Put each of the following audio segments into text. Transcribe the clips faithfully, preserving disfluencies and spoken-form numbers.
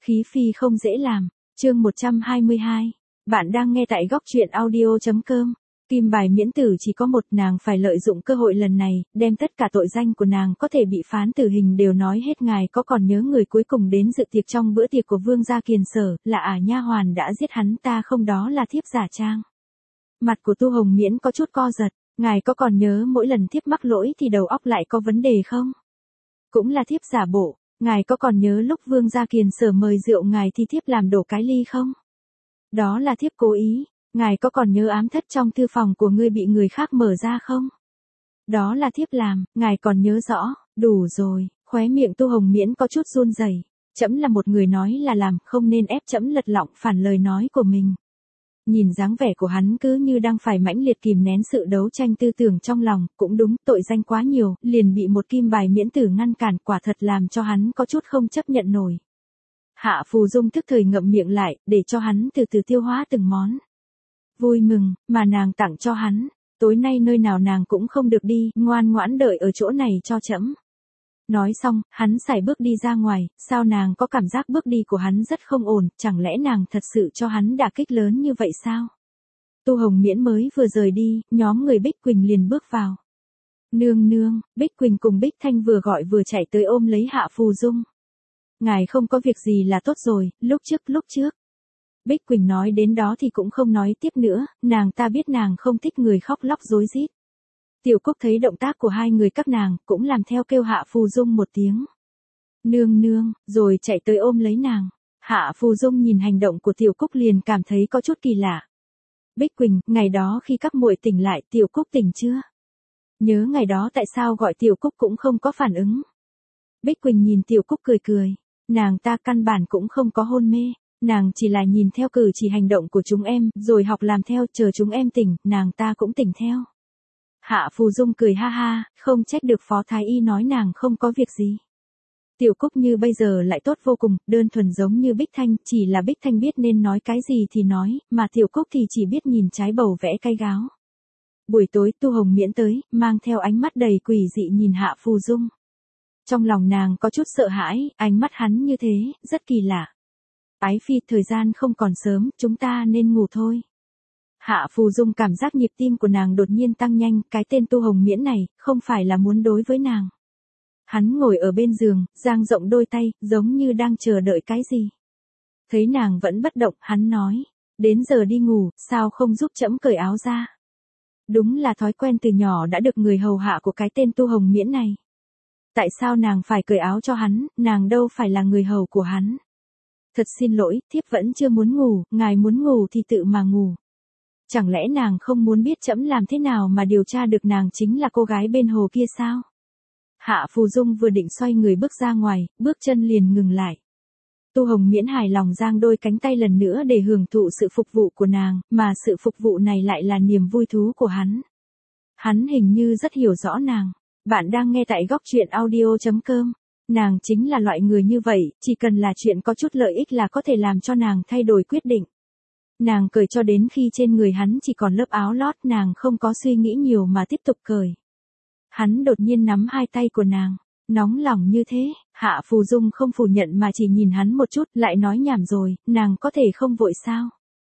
Khí phi không dễ làm. Chương một trăm hai mươi hai. Bạn đang nghe tại góc truyện audio chấm com. Kim bài miễn tử chỉ có một, nàng phải lợi dụng cơ hội lần này, đem tất cả tội danh của nàng có thể bị phán tử hình đều nói hết. Ngài có còn nhớ người cuối cùng đến dự tiệc trong bữa tiệc của Vương gia Kiền Sở, là ả nha hoàn đã giết hắn ta không? Đó là thiếp giả trang. Mặt của Tu Hồng Miễn có chút co giật. Ngài có còn nhớ mỗi lần thiếp mắc lỗi thì đầu óc lại có vấn đề không? Cũng là thiếp giả bộ. Ngài có còn nhớ lúc Vương gia Kiền Sở mời rượu ngài thì thiếp làm đổ cái ly không? Đó là thiếp cố ý. Ngài có còn nhớ ám thất trong thư phòng của ngươi bị người khác mở ra không? Đó là thiếp làm. Ngài còn nhớ rõ. Đủ rồi. Khóe miệng Tu Hồng Miễn có chút run rẩy. Trẫm là một người nói là làm, không nên ép trẫm lật lọng phản lời nói của mình. Nhìn dáng vẻ của hắn cứ như đang phải mãnh liệt kìm nén sự đấu tranh tư tưởng trong lòng, cũng đúng, tội danh quá nhiều, liền bị một kim bài miễn tử ngăn cản, quả thật làm cho hắn có chút không chấp nhận nổi. Hạ Phù Dung tức thời ngậm miệng lại, để cho hắn từ từ tiêu hóa từng món vui mừng mà nàng tặng cho hắn. Tối nay nơi nào nàng cũng không được đi, ngoan ngoãn đợi ở chỗ này cho trẫm. Nói xong, hắn sải bước đi ra ngoài. Sao nàng có cảm giác bước đi của hắn rất không ổn, chẳng lẽ nàng thật sự cho hắn đả kích lớn như vậy sao? Tu Hồng Miễn mới vừa rời đi, nhóm người Bích Quỳnh liền bước vào. Nương nương. Bích Quỳnh cùng Bích Thanh vừa gọi vừa chạy tới ôm lấy Hạ Phù Dung. Ngài không có việc gì là tốt rồi, lúc trước lúc trước. Bích Quỳnh nói đến đó thì cũng không nói tiếp nữa, nàng ta biết nàng không thích người khóc lóc rối rít. Tiểu Cúc thấy động tác của hai người các nàng, cũng làm theo kêu Hạ Phù Dung một tiếng. Nương nương, rồi chạy tới ôm lấy nàng. Hạ Phù Dung nhìn hành động của Tiểu Cúc liền cảm thấy có chút kỳ lạ. Bích Quỳnh, ngày đó khi các muội tỉnh lại, Tiểu Cúc tỉnh chưa? Nhớ ngày đó tại sao gọi Tiểu Cúc cũng không có phản ứng? Bích Quỳnh nhìn Tiểu Cúc cười cười. Nàng ta căn bản cũng không có hôn mê. Nàng chỉ là nhìn theo cử chỉ hành động của chúng em, rồi học làm theo, chờ chúng em tỉnh, nàng ta cũng tỉnh theo. Hạ Phù Dung cười ha ha, không trách được Phó Thái Y nói nàng không có việc gì. Tiểu Cúc như bây giờ lại tốt vô cùng, đơn thuần giống như Bích Thanh, chỉ là Bích Thanh biết nên nói cái gì thì nói, mà Tiểu Cúc thì chỉ biết nhìn trái bầu vẽ cay gáo. Buổi tối Tu Hồng Miễn tới, mang theo ánh mắt đầy quỷ dị nhìn Hạ Phù Dung. Trong lòng nàng có chút sợ hãi, ánh mắt hắn như thế, rất kỳ lạ. Ái phi, thời gian không còn sớm, chúng ta nên ngủ thôi. Hạ Phù Dung cảm giác nhịp tim của nàng đột nhiên tăng nhanh, cái tên Tu Hồng Miễn này, không phải là muốn đối với nàng. Hắn ngồi ở bên giường, dang rộng đôi tay, giống như đang chờ đợi cái gì. Thấy nàng vẫn bất động, hắn nói, đến giờ đi ngủ, sao không giúp trẫm cởi áo ra? Đúng là thói quen từ nhỏ đã được người hầu hạ của cái tên Tu Hồng Miễn này. Tại sao nàng phải cởi áo cho hắn, nàng đâu phải là người hầu của hắn. Thật xin lỗi, thiếp vẫn chưa muốn ngủ, ngài muốn ngủ thì tự mà ngủ. Chẳng lẽ nàng không muốn biết trẫm làm thế nào mà điều tra được nàng chính là cô gái bên hồ kia sao? Hạ Phù Dung vừa định xoay người bước ra ngoài, bước chân liền ngừng lại. Tu Hồng Miễn hài lòng giang đôi cánh tay lần nữa để hưởng thụ sự phục vụ của nàng, mà sự phục vụ này lại là niềm vui thú của hắn. Hắn hình như rất hiểu rõ nàng. Bạn đang nghe tại góc truyện audio chấm com. Nàng chính là loại người như vậy, chỉ cần là chuyện có chút lợi ích là có thể làm cho nàng thay đổi quyết định. Nàng cởi cho đến khi trên người hắn chỉ còn lớp áo lót, nàng không có suy nghĩ nhiều mà tiếp tục cởi. Hắn đột nhiên nắm hai tay của nàng, nóng lòng như thế. Hạ Phù Dung không phủ nhận mà chỉ nhìn hắn một chút, lại nói nhảm rồi, nàng có thể không vội sao?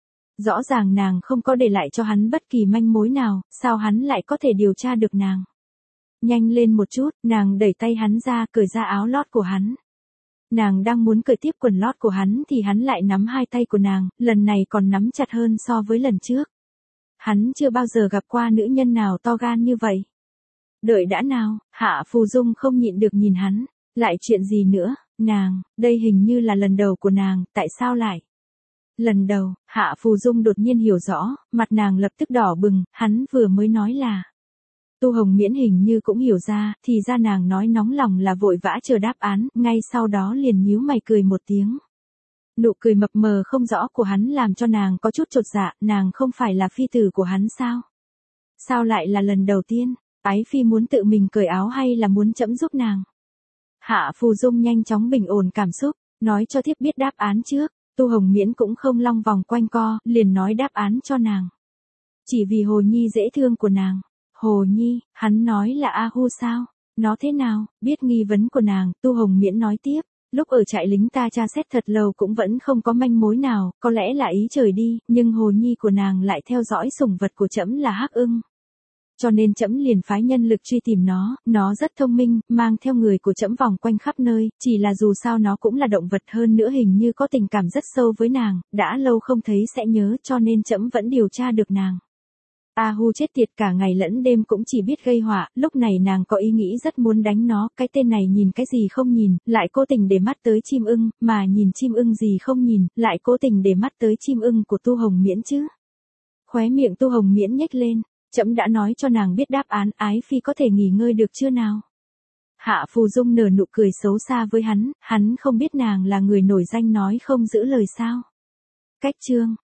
Rõ ràng nàng không có để lại cho hắn bất kỳ manh mối nào, sao hắn lại có thể điều tra được nàng? Nhanh lên một chút, nàng đẩy tay hắn ra, cởi ra áo lót của hắn. Nàng đang muốn cởi tiếp quần lót của hắn thì hắn lại nắm hai tay của nàng, lần này còn nắm chặt hơn so với lần trước. Hắn chưa bao giờ gặp qua nữ nhân nào to gan như vậy. Đợi đã nào, Hạ Phù Dung không nhịn được nhìn hắn. Lại chuyện gì nữa, nàng, đây hình như là lần đầu của nàng, tại sao lại? Lần đầu, Hạ Phù Dung đột nhiên hiểu rõ, mặt nàng lập tức đỏ bừng, hắn vừa mới nói là. Tu Hồng Miễn hình như cũng hiểu ra, thì ra nàng nói nóng lòng là vội vã chờ đáp án, ngay sau đó liền nhíu mày cười một tiếng. Nụ cười mập mờ không rõ của hắn làm cho nàng có chút chột dạ, nàng không phải là phi tử của hắn sao? Sao lại là lần đầu tiên? Ái phi muốn tự mình cởi áo hay là muốn trẫm giúp nàng? Hạ Phù Dung nhanh chóng bình ổn cảm xúc, nói cho thiếp biết đáp án trước. Tu Hồng Miễn cũng không long vòng quanh co, liền nói đáp án cho nàng. Chỉ vì Hồ Nhi dễ thương của nàng. Hồ Nhi, hắn nói là A Hu sao? Nó thế nào? Biết nghi vấn của nàng, Tu Hồng Miễn nói tiếp. Lúc ở trại lính ta tra xét thật lâu cũng vẫn không có manh mối nào, có lẽ là ý trời đi, nhưng hồ nhi của nàng lại theo dõi sủng vật của trẫm là hắc ưng. Cho nên trẫm liền phái nhân lực truy tìm nó, nó rất thông minh, mang theo người của trẫm vòng quanh khắp nơi, chỉ là dù sao nó cũng là động vật hơn nữa hình như có tình cảm rất sâu với nàng, đã lâu không thấy sẽ nhớ cho nên trẫm vẫn điều tra được nàng. A Hu chết tiệt cả ngày lẫn đêm cũng chỉ biết gây họa, lúc này nàng có ý nghĩ rất muốn đánh nó, cái tên này nhìn cái gì không nhìn, lại cố tình để mắt tới chim ưng, mà nhìn chim ưng gì không nhìn, lại cố tình để mắt tới chim ưng của Tu Hồng Miễn chứ. Khóe miệng Tu Hồng Miễn nhếch lên, trẫm đã nói cho nàng biết đáp án, Ái Phi có thể nghỉ ngơi được chưa nào? Hạ Phù Dung nở nụ cười xấu xa với hắn, hắn không biết nàng là người nổi danh nói không giữ lời sao. Cách chương